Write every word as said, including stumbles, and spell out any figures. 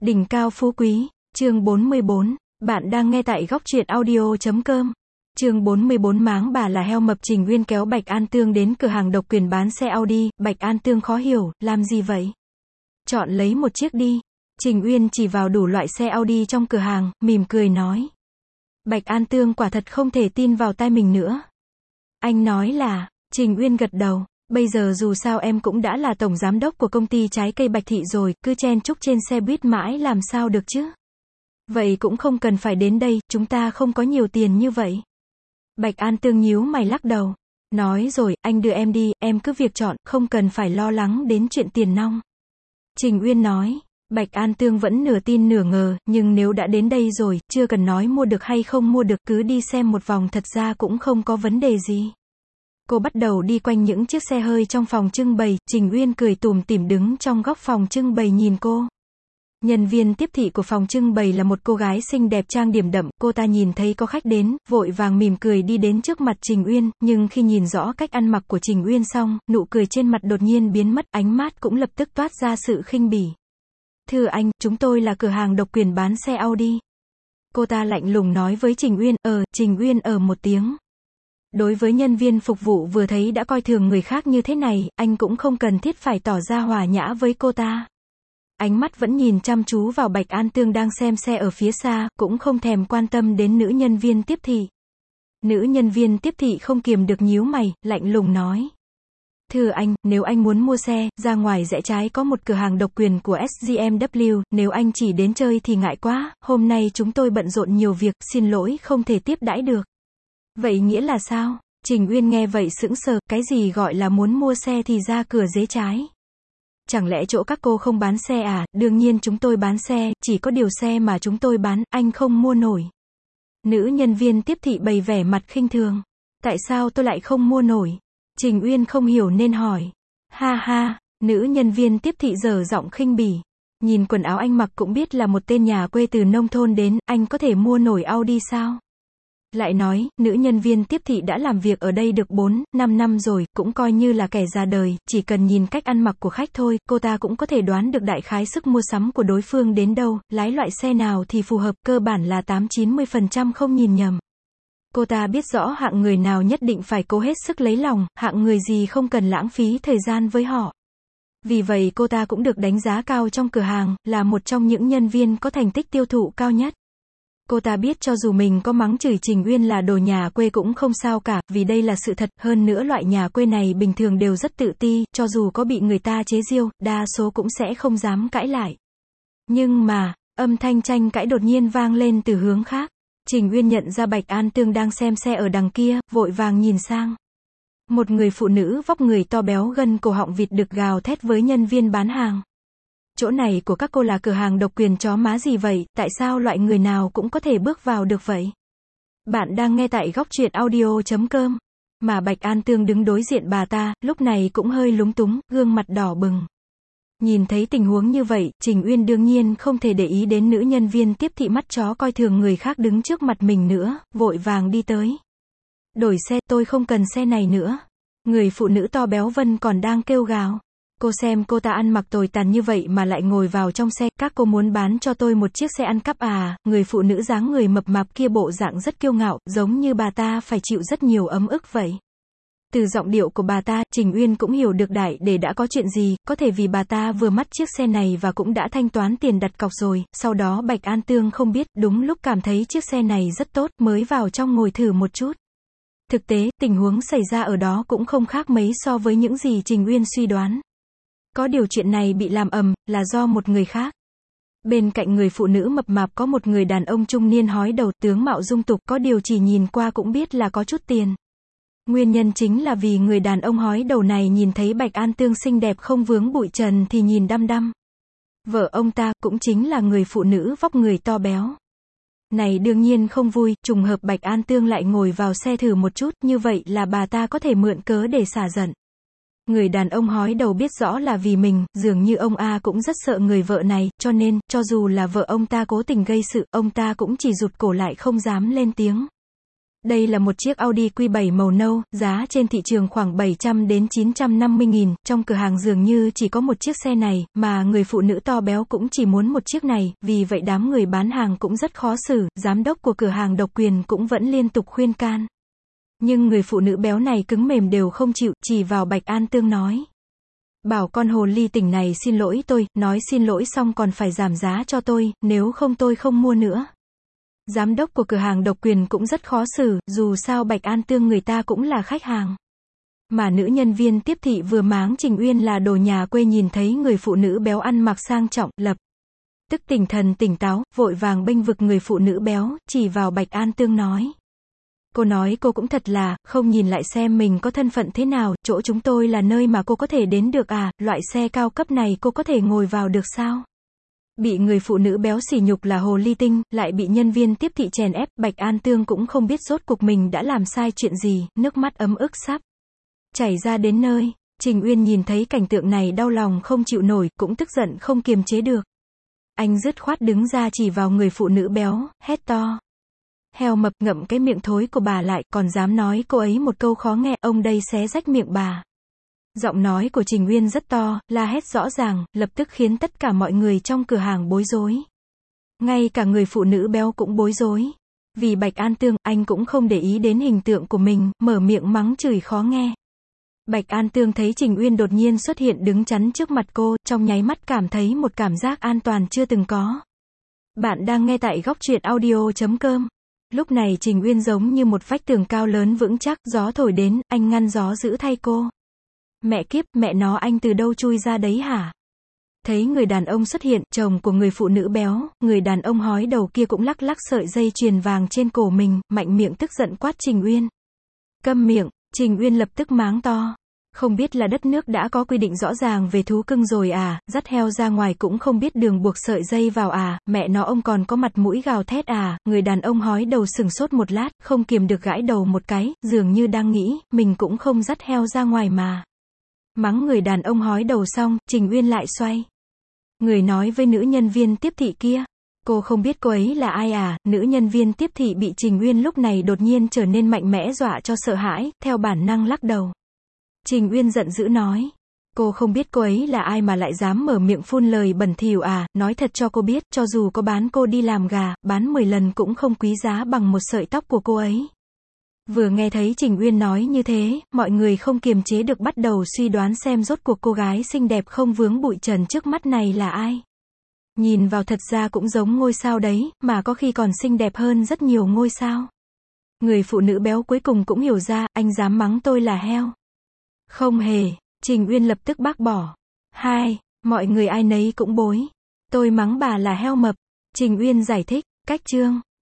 Đỉnh cao phú quý, chương bốn mươi bốn, bạn đang nghe tại góc truyện audio chấm com. Chương bốn mươi bốn máng bà là heo mập. Trình Uyên kéo Bạch An Tương đến cửa hàng độc quyền bán xe Audi, Bạch An Tương khó hiểu, làm gì vậy? Chọn lấy một chiếc đi. Trình Uyên chỉ vào đủ loại xe Audi trong cửa hàng, mỉm cười nói. Bạch An Tương quả thật không thể tin vào tai mình nữa. Anh nói là, Trình Uyên gật đầu. Bây giờ dù sao em cũng đã là tổng giám đốc của công ty trái cây Bạch Thị rồi, cứ chen chúc trên xe buýt mãi làm sao được chứ? Vậy cũng không cần phải đến đây, chúng ta không có nhiều tiền như vậy. Bạch An Tương nhíu mày lắc đầu. Nói rồi, anh đưa em đi, em cứ việc chọn, không cần phải lo lắng đến chuyện tiền nong. Trình Uyên nói. Bạch An Tương vẫn nửa tin nửa ngờ, nhưng nếu đã đến đây rồi, chưa cần nói mua được hay không mua được, cứ đi xem một vòng thật ra cũng không có vấn đề gì. Cô bắt đầu đi quanh những chiếc xe hơi trong phòng trưng bày, Trình Uyên cười tủm tỉm đứng trong góc phòng trưng bày nhìn cô. Nhân viên tiếp thị của phòng trưng bày là một cô gái xinh đẹp trang điểm đậm, cô ta nhìn thấy có khách đến, vội vàng mỉm cười đi đến trước mặt Trình Uyên, nhưng khi nhìn rõ cách ăn mặc của Trình Uyên xong, nụ cười trên mặt đột nhiên biến mất, ánh mắt cũng lập tức toát ra sự khinh bỉ. Thưa anh, chúng tôi là cửa hàng độc quyền bán xe Audi. Cô ta lạnh lùng nói với Trình Uyên, ờ, Trình Uyên ở một tiếng. Đối với nhân viên phục vụ vừa thấy đã coi thường người khác như thế này, anh cũng không cần thiết phải tỏ ra hòa nhã với cô ta. Ánh mắt vẫn nhìn chăm chú vào Bạch An Tương đang xem xe ở phía xa, cũng không thèm quan tâm đến nữ nhân viên tiếp thị. Nữ nhân viên tiếp thị không kiềm được nhíu mày, lạnh lùng nói. Thưa anh, nếu anh muốn mua xe, ra ngoài rẽ trái có một cửa hàng độc quyền của ét giê em vê, nếu anh chỉ đến chơi thì ngại quá, hôm nay chúng tôi bận rộn nhiều việc, xin lỗi không thể tiếp đãi được. Vậy nghĩa là sao? Trình Uyên nghe vậy sững sờ, cái gì gọi là muốn mua xe thì ra cửa rẽ trái? Chẳng lẽ chỗ các cô không bán xe à? Đương nhiên chúng tôi bán xe, chỉ có điều xe mà chúng tôi bán, anh không mua nổi. Nữ nhân viên tiếp thị bày vẻ mặt khinh thường. Tại sao tôi lại không mua nổi? Trình Uyên không hiểu nên hỏi. Ha ha, nữ nhân viên tiếp thị dở giọng khinh bỉ. Nhìn quần áo anh mặc cũng biết là một tên nhà quê từ nông thôn đến, anh có thể mua nổi Audi sao? Lại nói, nữ nhân viên tiếp thị đã làm việc ở đây được bốn, năm năm rồi, cũng coi như là kẻ già đời, chỉ cần nhìn cách ăn mặc của khách thôi, cô ta cũng có thể đoán được đại khái sức mua sắm của đối phương đến đâu, lái loại xe nào thì phù hợp, cơ bản là tám chín mươi phần trăm không nhìn nhầm. Cô ta biết rõ hạng người nào nhất định phải cố hết sức lấy lòng, hạng người gì không cần lãng phí thời gian với họ. Vì vậy cô ta cũng được đánh giá cao trong cửa hàng, là một trong những nhân viên có thành tích tiêu thụ cao nhất. Cô ta biết cho dù mình có mắng chửi Trình Uyên là đồ nhà quê cũng không sao cả, vì đây là sự thật, hơn nữa loại nhà quê này bình thường đều rất tự ti, cho dù có bị người ta chế giễu, đa số cũng sẽ không dám cãi lại. Nhưng mà, âm thanh tranh cãi đột nhiên vang lên từ hướng khác. Trình Uyên nhận ra Bạch An Tương đang xem xe ở đằng kia, vội vàng nhìn sang. Một người phụ nữ vóc người to béo gân cổ họng vịt được gào thét với nhân viên bán hàng. Chỗ này của các cô là cửa hàng độc quyền chó má gì vậy, tại sao loại người nào cũng có thể bước vào được vậy? Bạn đang nghe tại góc truyện audio chấm com. Mà Bạch An Tương đứng đối diện bà ta, lúc này cũng hơi lúng túng, gương mặt đỏ bừng. Nhìn thấy tình huống như vậy, Trình Uyên đương nhiên không thể để ý đến nữ nhân viên tiếp thị mắt chó coi thường người khác đứng trước mặt mình nữa, vội vàng đi tới. Đổi xe, tôi không cần xe này nữa. Người phụ nữ to béo vân còn đang kêu gào. Cô xem cô ta ăn mặc tồi tàn như vậy mà lại ngồi vào trong xe, các cô muốn bán cho tôi một chiếc xe ăn cắp à? Người phụ nữ dáng người mập mạp kia bộ dạng rất kiêu ngạo, giống như bà ta phải chịu rất nhiều ấm ức vậy. Từ giọng điệu của bà ta, Trình Uyên cũng hiểu được đại để đã có chuyện gì, có thể vì bà ta vừa mắt chiếc xe này và cũng đã thanh toán tiền đặt cọc rồi, sau đó Bạch An Tương không biết, đúng lúc cảm thấy chiếc xe này rất tốt, mới vào trong ngồi thử một chút. Thực tế, tình huống xảy ra ở đó cũng không khác mấy so với những gì Trình Uyên suy đoán. Có điều chuyện này bị làm ầm, là do một người khác. Bên cạnh người phụ nữ mập mạp có một người đàn ông trung niên hói đầu, tướng mạo dung tục, có điều chỉ nhìn qua cũng biết là có chút tiền. Nguyên nhân chính là vì người đàn ông hói đầu này nhìn thấy Bạch An Tương xinh đẹp không vướng bụi trần thì nhìn đăm đăm. Vợ ông ta, cũng chính là người phụ nữ vóc người to béo. Này đương nhiên không vui, trùng hợp Bạch An Tương lại ngồi vào xe thử một chút, như vậy là bà ta có thể mượn cớ để xả giận. Người đàn ông hói đầu biết rõ là vì mình, dường như ông A cũng rất sợ người vợ này, cho nên, cho dù là vợ ông ta cố tình gây sự, ông ta cũng chỉ rụt cổ lại không dám lên tiếng. Đây là một chiếc Audi Q bảy màu nâu, giá trên thị trường khoảng bảy trăm đến chín trăm năm mươi nghìn, trong cửa hàng dường như chỉ có một chiếc xe này, mà người phụ nữ to béo cũng chỉ muốn một chiếc này, vì vậy đám người bán hàng cũng rất khó xử, giám đốc của cửa hàng độc quyền cũng vẫn liên tục khuyên can. Nhưng người phụ nữ béo này cứng mềm đều không chịu, chỉ vào Bạch An Tương nói. Bảo con hồ ly tỉnh này xin lỗi tôi, nói xin lỗi xong còn phải giảm giá cho tôi, nếu không tôi không mua nữa. Giám đốc của cửa hàng độc quyền cũng rất khó xử, dù sao Bạch An Tương người ta cũng là khách hàng. Mà nữ nhân viên tiếp thị vừa máng Trình Uyên là đồ nhà quê nhìn thấy người phụ nữ béo ăn mặc sang trọng, lập tức tỉnh thần tỉnh táo, vội vàng bênh vực người phụ nữ béo, chỉ vào Bạch An Tương nói. Cô nói cô cũng thật là, không nhìn lại xem mình có thân phận thế nào, chỗ chúng tôi là nơi mà cô có thể đến được à, loại xe cao cấp này cô có thể ngồi vào được sao? Bị người phụ nữ béo sỉ nhục là hồ ly tinh, lại bị nhân viên tiếp thị chèn ép, Bạch An Tương cũng không biết rốt cuộc mình đã làm sai chuyện gì, nước mắt ấm ức sắp chảy ra đến nơi. Trình Uyên nhìn thấy cảnh tượng này đau lòng không chịu nổi, cũng tức giận không kiềm chế được. Anh dứt khoát đứng ra chỉ vào người phụ nữ béo, hét to. Heo mập, ngậm cái miệng thối của bà lại, còn dám nói cô ấy một câu khó nghe, ông đây xé rách miệng bà. Giọng nói của Trình Uyên rất to, la hét rõ ràng, lập tức khiến tất cả mọi người trong cửa hàng bối rối. Ngay cả người phụ nữ béo cũng bối rối. Vì Bạch An Tương, anh cũng không để ý đến hình tượng của mình, mở miệng mắng chửi khó nghe. Bạch An Tương thấy Trình Uyên đột nhiên xuất hiện đứng chắn trước mặt cô, trong nháy mắt cảm thấy một cảm giác an toàn chưa từng có. Bạn đang nghe tại góc truyện audio chấm com. Lúc này Trình Uyên giống như một vách tường cao lớn vững chắc, gió thổi đến, anh ngăn gió giữ thay cô. Mẹ kiếp, mẹ nó anh từ đâu chui ra đấy hả? Thấy người đàn ông xuất hiện, chồng của người phụ nữ béo, người đàn ông hói đầu kia cũng lắc lắc sợi dây chuyền vàng trên cổ mình, mạnh miệng tức giận quát Trình Uyên. Câm miệng, Trình Uyên lập tức máng to. Không biết là đất nước đã có quy định rõ ràng về thú cưng rồi à, dắt heo ra ngoài cũng không biết đường buộc sợi dây vào à, mẹ nó ông còn có mặt mũi gào thét à, người đàn ông hói đầu sừng sốt một lát, không kiềm được gãi đầu một cái, dường như đang nghĩ, mình cũng không dắt heo ra ngoài mà. Mắng người đàn ông hói đầu xong, Trình Uyên lại xoay người nói với nữ nhân viên tiếp thị kia. Cô không biết cô ấy là ai à, nữ nhân viên tiếp thị bị Trình Uyên lúc này đột nhiên trở nên mạnh mẽ dọa cho sợ hãi, theo bản năng lắc đầu. Trình Uyên giận dữ nói. Cô không biết cô ấy là ai mà lại dám mở miệng phun lời bẩn thỉu à, nói thật cho cô biết, cho dù có bán cô đi làm gà, bán mười lần cũng không quý giá bằng một sợi tóc của cô ấy. Vừa nghe thấy Trình Uyên nói như thế, mọi người không kiềm chế được bắt đầu suy đoán xem rốt cuộc cô gái xinh đẹp không vướng bụi trần trước mắt này là ai. Nhìn vào thật ra cũng giống ngôi sao đấy, mà có khi còn xinh đẹp hơn rất nhiều ngôi sao. Người phụ nữ béo cuối cùng cũng hiểu ra, anh dám mắng tôi là heo. Không hề, Trình Uyên lập tức bác bỏ. Hai, mọi người ai nấy cũng bối. Tôi mắng bà là heo mập. Trình Uyên giải thích, cách chương.